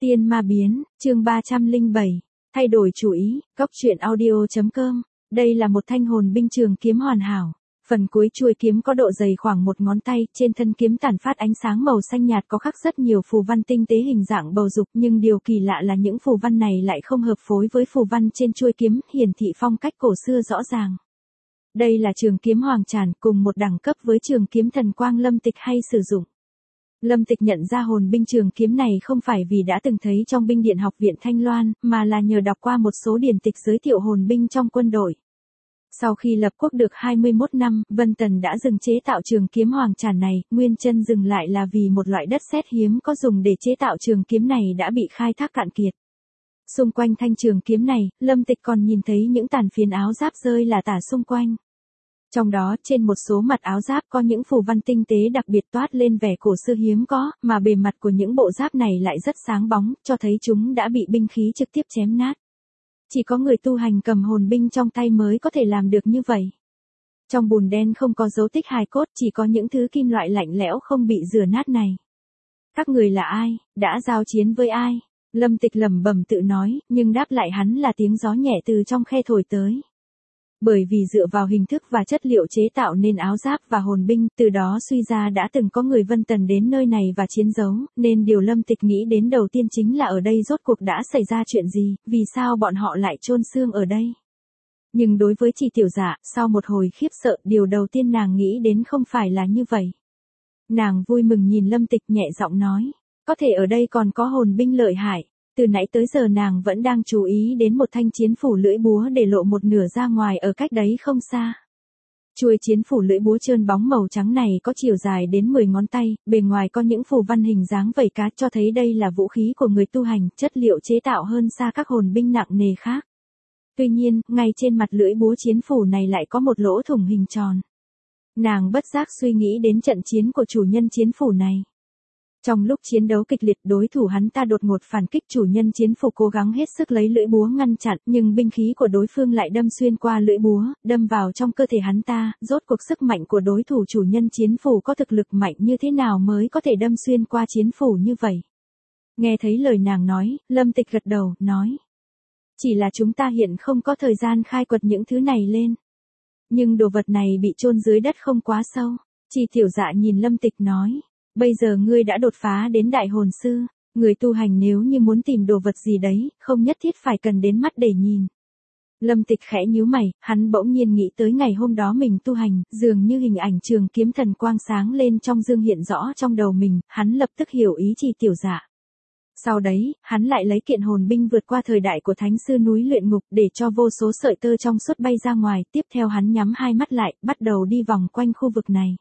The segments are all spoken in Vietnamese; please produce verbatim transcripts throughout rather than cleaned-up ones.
Tiên ma biến, chương ba trăm lẻ bảy, thay đổi chủ ý, góc truyện audio.com. Đây là một thanh hồn binh trường kiếm hoàn hảo. Phần cuối chuôi kiếm có độ dày khoảng một ngón tay, trên thân kiếm tản phát ánh sáng màu xanh nhạt có khắc rất nhiều phù văn tinh tế hình dạng bầu dục, nhưng điều kỳ lạ là những phù văn này lại không hợp phối với phù văn trên chuôi kiếm, hiển thị phong cách cổ xưa rõ ràng. Đây là trường kiếm Hoàng Tràn, cùng một đẳng cấp với trường kiếm Thần Quang Lâm Tịch hay sử dụng. Lâm Tịch nhận ra hồn binh trường kiếm này không phải vì đã từng thấy trong binh điện học viện Thanh Loan, mà là nhờ đọc qua một số điển tịch giới thiệu hồn binh trong quân đội. Sau khi lập quốc được hai mươi mốt năm, Vân Tần đã dừng chế tạo trường kiếm Hoàng Tràn này, nguyên chân dừng lại là vì một loại đất sét hiếm có dùng để chế tạo trường kiếm này đã bị khai thác cạn kiệt. Xung quanh thanh trường kiếm này, Lâm Tịch còn nhìn thấy những tàn phiến áo giáp rơi lả tả xung quanh. Trong đó, trên một số mặt áo giáp có những phù văn tinh tế đặc biệt toát lên vẻ cổ xưa hiếm có, mà bề mặt của những bộ giáp này lại rất sáng bóng, cho thấy chúng đã bị binh khí trực tiếp chém nát. Chỉ có người tu hành cầm hồn binh trong tay mới có thể làm được như vậy. Trong bùn đen không có dấu tích hài cốt, chỉ có những thứ kim loại lạnh lẽo không bị rửa nát này. Các người là ai, đã giao chiến với ai? Lâm Tịch lẩm bẩm tự nói, nhưng đáp lại hắn là tiếng gió nhẹ từ trong khe thổi tới. Bởi vì dựa vào hình thức và chất liệu chế tạo nên áo giáp và hồn binh, từ đó suy ra đã từng có người Vân Tần đến nơi này và chiến đấu, nên điều Lâm Tịch nghĩ đến đầu tiên chính là ở đây rốt cuộc đã xảy ra chuyện gì, vì sao bọn họ lại chôn xương ở đây. Nhưng đối với Trì Tiểu Dạ, sau một hồi khiếp sợ, điều đầu tiên nàng nghĩ đến không phải là như vậy. Nàng vui mừng nhìn Lâm Tịch nhẹ giọng nói, có thể ở đây còn có hồn binh lợi hại. Từ nãy tới giờ nàng vẫn đang chú ý đến một thanh chiến phủ lưỡi búa để lộ một nửa ra ngoài ở cách đấy không xa. Chuôi chiến phủ lưỡi búa trơn bóng màu trắng này có chiều dài đến mười ngón tay, bề ngoài có những phù văn hình dáng vảy cá cho thấy đây là vũ khí của người tu hành, chất liệu chế tạo hơn xa các hồn binh nặng nề khác. Tuy nhiên, ngay trên mặt lưỡi búa chiến phủ này lại có một lỗ thủng hình tròn. Nàng bất giác suy nghĩ đến trận chiến của chủ nhân chiến phủ này. Trong lúc chiến đấu kịch liệt, đối thủ hắn ta đột ngột phản kích, chủ nhân chiến phủ cố gắng hết sức lấy lưỡi búa ngăn chặn, nhưng binh khí của đối phương lại đâm xuyên qua lưỡi búa, đâm vào trong cơ thể hắn ta. Rốt cuộc sức mạnh của đối thủ chủ nhân chiến phủ có thực lực mạnh như thế nào mới có thể đâm xuyên qua chiến phủ như vậy? Nghe thấy lời nàng nói, Lâm Tịch gật đầu, nói. Chỉ là chúng ta hiện không có thời gian khai quật những thứ này lên. Nhưng đồ vật này bị chôn dưới đất không quá sâu. Trì Tiểu Dạ nhìn Lâm Tịch nói. Bây giờ ngươi đã đột phá đến đại hồn sư, người tu hành nếu như muốn tìm đồ vật gì đấy, không nhất thiết phải cần đến mắt để nhìn. Lâm Tịch khẽ nhíu mày, hắn bỗng nhiên nghĩ tới ngày hôm đó mình tu hành, dường như hình ảnh trường kiếm thần quang sáng lên trong dương hiện rõ trong đầu mình, hắn lập tức hiểu ý Trì Tiểu Dạ. Sau đấy, hắn lại lấy kiện hồn binh vượt qua thời đại của thánh sư núi luyện ngục để cho vô số sợi tơ trong suốt bay ra ngoài, tiếp theo hắn nhắm hai mắt lại, bắt đầu đi vòng quanh khu vực này.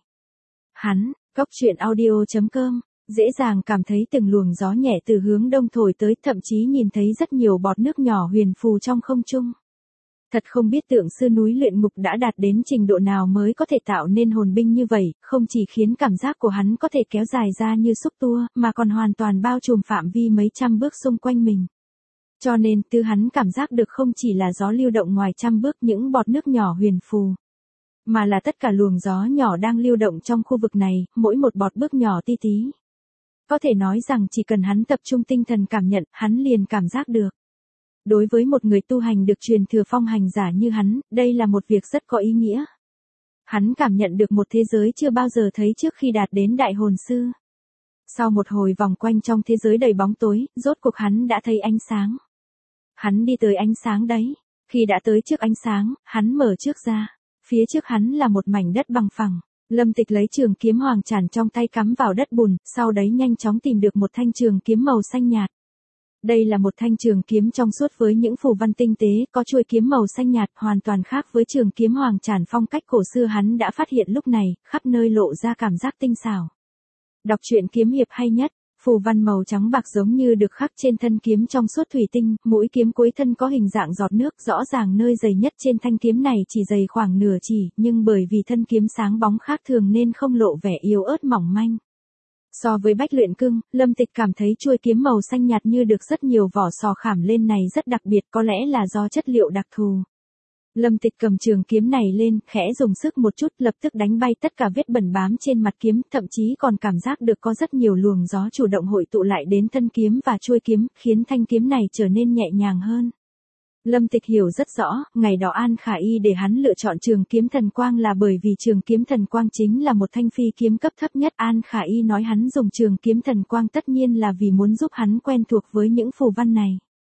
Hắn, góc truyện audio.com, dễ dàng cảm thấy từng luồng gió nhẹ từ hướng đông thổi tới, thậm chí nhìn thấy rất nhiều bọt nước nhỏ huyền phù trong không trung. Thật không biết tượng sư núi luyện ngục đã đạt đến trình độ nào mới có thể tạo nên hồn binh như vậy, không chỉ khiến cảm giác của hắn có thể kéo dài ra như xúc tua, mà còn hoàn toàn bao trùm phạm vi mấy trăm bước xung quanh mình. Cho nên, từ hắn cảm giác được không chỉ là gió lưu động ngoài trăm bước những bọt nước nhỏ huyền phù, mà là tất cả luồng gió nhỏ đang lưu động trong khu vực này, mỗi một bọt bước nhỏ ti tí. Có thể nói rằng chỉ cần hắn tập trung tinh thần cảm nhận, hắn liền cảm giác được. Đối với một người tu hành được truyền thừa phong hành giả như hắn, đây là một việc rất có ý nghĩa. Hắn cảm nhận được một thế giới chưa bao giờ thấy trước khi đạt đến đại hồn sư. Sau một hồi vòng quanh trong thế giới đầy bóng tối, rốt cuộc hắn đã thấy ánh sáng. Hắn đi tới ánh sáng đấy. Khi đã tới trước ánh sáng, hắn mở trước ra. Phía trước hắn là một mảnh đất bằng phẳng. Lâm Tịch lấy trường kiếm Hoàng Tràn trong tay cắm vào đất bùn, sau đấy nhanh chóng tìm được một thanh trường kiếm màu xanh nhạt. Đây là một thanh trường kiếm trong suốt với những phù văn tinh tế, có chuôi kiếm màu xanh nhạt, hoàn toàn khác với trường kiếm Hoàng Tràn phong cách cổ xưa hắn đã phát hiện lúc này, khắp nơi lộ ra cảm giác tinh xảo. Đọc truyện kiếm hiệp hay nhất. Phù văn màu trắng bạc giống như được khắc trên thân kiếm trong suốt thủy tinh, mũi kiếm cuối thân có hình dạng giọt nước, rõ ràng nơi dày nhất trên thanh kiếm này chỉ dày khoảng nửa chỉ, nhưng bởi vì thân kiếm sáng bóng khác thường nên không lộ vẻ yếu ớt mỏng manh. So với bách luyện cương, Lâm Tịch cảm thấy chuôi kiếm màu xanh nhạt như được rất nhiều vỏ sò khảm lên này rất đặc biệt, có lẽ là do chất liệu đặc thù. Lâm Tịch cầm trường kiếm này lên, khẽ dùng sức một chút, lập tức đánh bay tất cả vết bẩn bám trên mặt kiếm, thậm chí còn cảm giác được có rất nhiều luồng gió chủ động hội tụ lại đến thân kiếm và chuôi kiếm, khiến thanh kiếm này trở nên nhẹ nhàng hơn. Lâm Tịch hiểu rất rõ, ngày đó An Khả Y để hắn lựa chọn trường kiếm thần quang là bởi vì trường kiếm thần quang chính là một thanh phi kiếm cấp thấp nhất. An Khả Y nói hắn dùng trường kiếm thần quang tất nhiên là vì muốn giúp hắn quen thuộc với những phù văn này.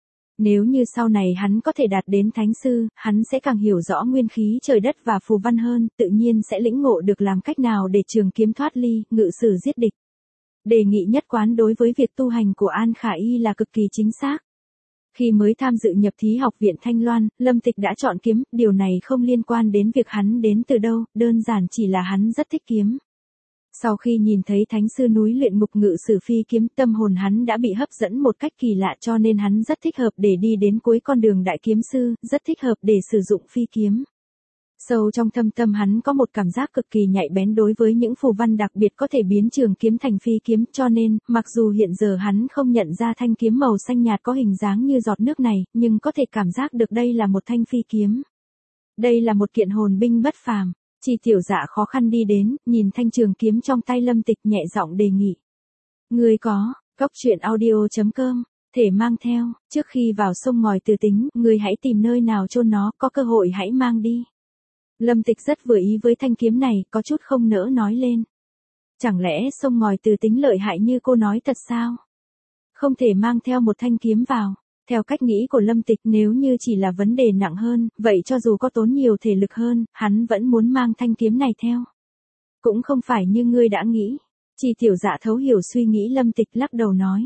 Nếu như sau này hắn có thể đạt đến thánh sư, hắn sẽ càng hiểu rõ nguyên khí trời đất và phù văn hơn, tự nhiên sẽ lĩnh ngộ được làm cách nào để trường kiếm thoát ly, ngự sử giết địch. Đề nghị nhất quán đối với việc tu hành của An Khả Y là cực kỳ chính xác. Khi mới tham dự nhập thí học viện Thanh Loan, Lâm Tịch đã chọn kiếm, điều này không liên quan đến việc hắn đến từ đâu, đơn giản chỉ là hắn rất thích kiếm. Sau khi nhìn thấy thánh sư núi luyện ngục ngự sử phi kiếm, tâm hồn hắn đã bị hấp dẫn một cách kỳ lạ, cho nên hắn rất thích hợp để đi đến cuối con đường đại kiếm sư, rất thích hợp để sử dụng phi kiếm. Sâu trong thâm tâm hắn có một cảm giác cực kỳ nhạy bén đối với những phù văn đặc biệt có thể biến trường kiếm thành phi kiếm, cho nên, mặc dù hiện giờ hắn không nhận ra thanh kiếm màu xanh nhạt có hình dáng như giọt nước này, nhưng có thể cảm giác được đây là một thanh phi kiếm. Đây là một kiện hồn binh bất phàm. Chi Tiểu Dạ khó khăn đi đến, nhìn thanh trường kiếm trong tay Lâm Tịch, nhẹ giọng đề nghị. Ngươi có, cốc truyện audio chấm com, thể mang theo, trước khi vào sông ngòi Từ Tính, ngươi hãy tìm nơi nào chôn nó, có cơ hội hãy mang đi. Lâm Tịch rất vừa ý với thanh kiếm này, có chút không nỡ nói lên. Chẳng lẽ sông ngòi Từ Tính lợi hại như cô nói thật sao? Không thể mang theo một thanh kiếm vào. Theo cách nghĩ của Lâm Tịch, nếu như chỉ là vấn đề nặng hơn, vậy cho dù có tốn nhiều thể lực hơn, hắn vẫn muốn mang thanh kiếm này theo. Cũng không phải như ngươi đã nghĩ. Chi Tiểu Dạ thấu hiểu suy nghĩ Lâm Tịch, lắc đầu nói.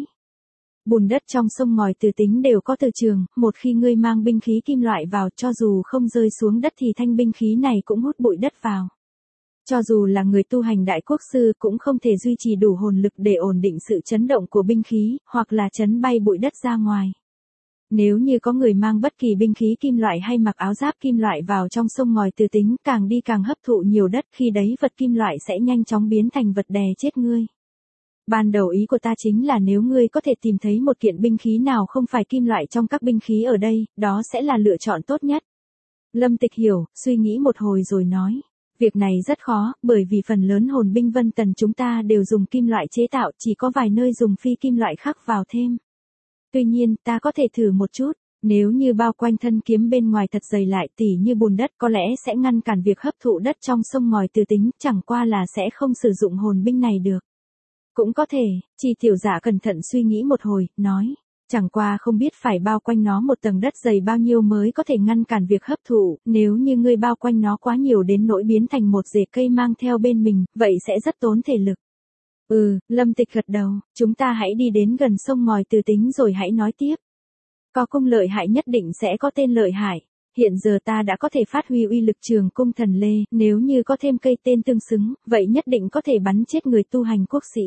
Bùn đất trong sông ngòi Từ Tính đều có từ trường, một khi ngươi mang binh khí kim loại vào, cho dù không rơi xuống đất thì thanh binh khí này cũng hút bụi đất vào. Cho dù là người tu hành đại quốc sư cũng không thể duy trì đủ hồn lực để ổn định sự chấn động của binh khí, hoặc là chấn bay bụi đất ra ngoài. Nếu như có người mang bất kỳ binh khí kim loại hay mặc áo giáp kim loại vào trong sông ngòi Từ Tính, càng đi càng hấp thụ nhiều đất, khi đấy vật kim loại sẽ nhanh chóng biến thành vật đè chết ngươi. Ban đầu ý của ta chính là nếu ngươi có thể tìm thấy một kiện binh khí nào không phải kim loại trong các binh khí ở đây, đó sẽ là lựa chọn tốt nhất. Lâm Tịch hiểu, suy nghĩ một hồi rồi nói. Việc này rất khó, bởi vì phần lớn hồn binh Vân Tần chúng ta đều dùng kim loại chế tạo, chỉ có vài nơi dùng phi kim loại khắc vào thêm. Tuy nhiên, ta có thể thử một chút, nếu như bao quanh thân kiếm bên ngoài thật dày lại tỉ như bùn đất, có lẽ sẽ ngăn cản việc hấp thụ đất trong sông ngòi Từ Tính, chẳng qua là sẽ không sử dụng hồn binh này được. Cũng có thể, Chi Tiểu Dạ cẩn thận suy nghĩ một hồi, nói, chẳng qua không biết phải bao quanh nó một tầng đất dày bao nhiêu mới có thể ngăn cản việc hấp thụ, nếu như ngươi bao quanh nó quá nhiều đến nỗi biến thành một rễ cây mang theo bên mình, vậy sẽ rất tốn thể lực. Ừ, Lâm Tịch gật đầu, chúng ta hãy đi đến gần sông ngòi Từ Tính rồi hãy nói tiếp. Có cung lợi hại nhất định sẽ có tên lợi hại. Hiện giờ ta đã có thể phát huy uy lực trường cung thần lê, nếu như có thêm cây tên tương xứng, vậy nhất định có thể bắn chết người tu hành quốc sĩ.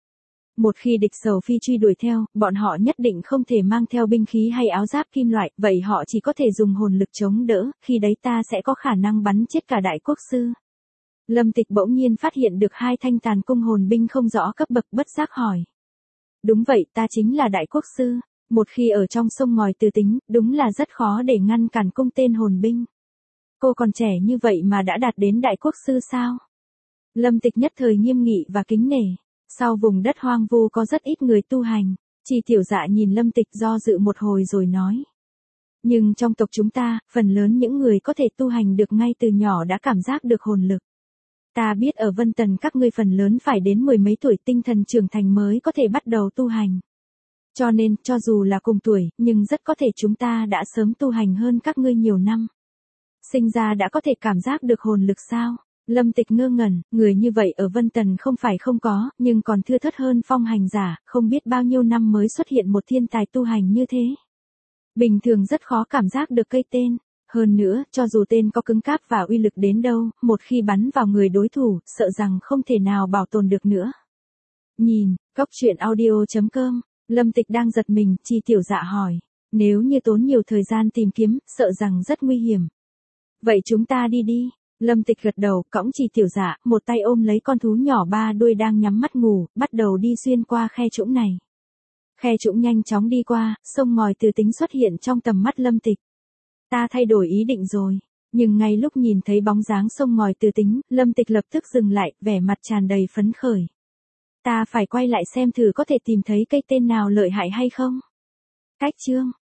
Một khi địch sầu phi truy đuổi theo, bọn họ nhất định không thể mang theo binh khí hay áo giáp kim loại, vậy họ chỉ có thể dùng hồn lực chống đỡ, khi đấy ta sẽ có khả năng bắn chết cả đại quốc sư. Lâm Tịch bỗng nhiên phát hiện được hai thanh tàn cung hồn binh không rõ cấp bậc, bất giác hỏi. Đúng vậy, ta chính là đại quốc sư. Một khi ở trong sông ngòi Từ Tính, đúng là rất khó để ngăn cản cung tên hồn binh. Cô còn trẻ như vậy mà đã đạt đến đại quốc sư sao? Lâm Tịch nhất thời nghiêm nghị và kính nể. Sau vùng đất hoang vu có rất ít người tu hành. Chi Tiểu Dạ nhìn Lâm Tịch do dự một hồi rồi nói. Nhưng trong tộc chúng ta, phần lớn những người có thể tu hành được ngay từ nhỏ đã cảm giác được hồn lực. Ta biết ở Vân Tần các ngươi phần lớn phải đến mười mấy tuổi tinh thần trưởng thành mới có thể bắt đầu tu hành. Cho nên, cho dù là cùng tuổi, nhưng rất có thể chúng ta đã sớm tu hành hơn các ngươi nhiều năm. Sinh ra đã có thể cảm giác được hồn lực sao? Lâm Tịch ngơ ngẩn, người như vậy ở Vân Tần không phải không có, nhưng còn thưa thớt hơn phong hành giả, không biết bao nhiêu năm mới xuất hiện một thiên tài tu hành như thế. Bình thường rất khó cảm giác được cây tên. Hơn nữa, cho dù tên có cứng cáp và uy lực đến đâu, một khi bắn vào người đối thủ, sợ rằng không thể nào bảo tồn được nữa. Nhìn, cốc truyện audio chấm com, Lâm Tịch đang giật mình, Chi Tiểu Dạ hỏi. Nếu như tốn nhiều thời gian tìm kiếm, sợ rằng rất nguy hiểm. Vậy chúng ta đi đi. Lâm Tịch gật đầu, cõng Chi Tiểu Dạ, một tay ôm lấy con thú nhỏ ba đuôi đang nhắm mắt ngủ, bắt đầu đi xuyên qua khe trũng này. Khe trũng nhanh chóng đi qua, sông ngòi Từ Tính xuất hiện trong tầm mắt Lâm Tịch. Ta thay đổi ý định rồi. Nhưng ngay lúc nhìn thấy bóng dáng sông ngòi Từ Tính, Lâm Tịch lập tức dừng lại, vẻ mặt tràn đầy phấn khởi. Ta phải quay lại xem thử có thể tìm thấy cây tên nào lợi hại hay không. Cách chương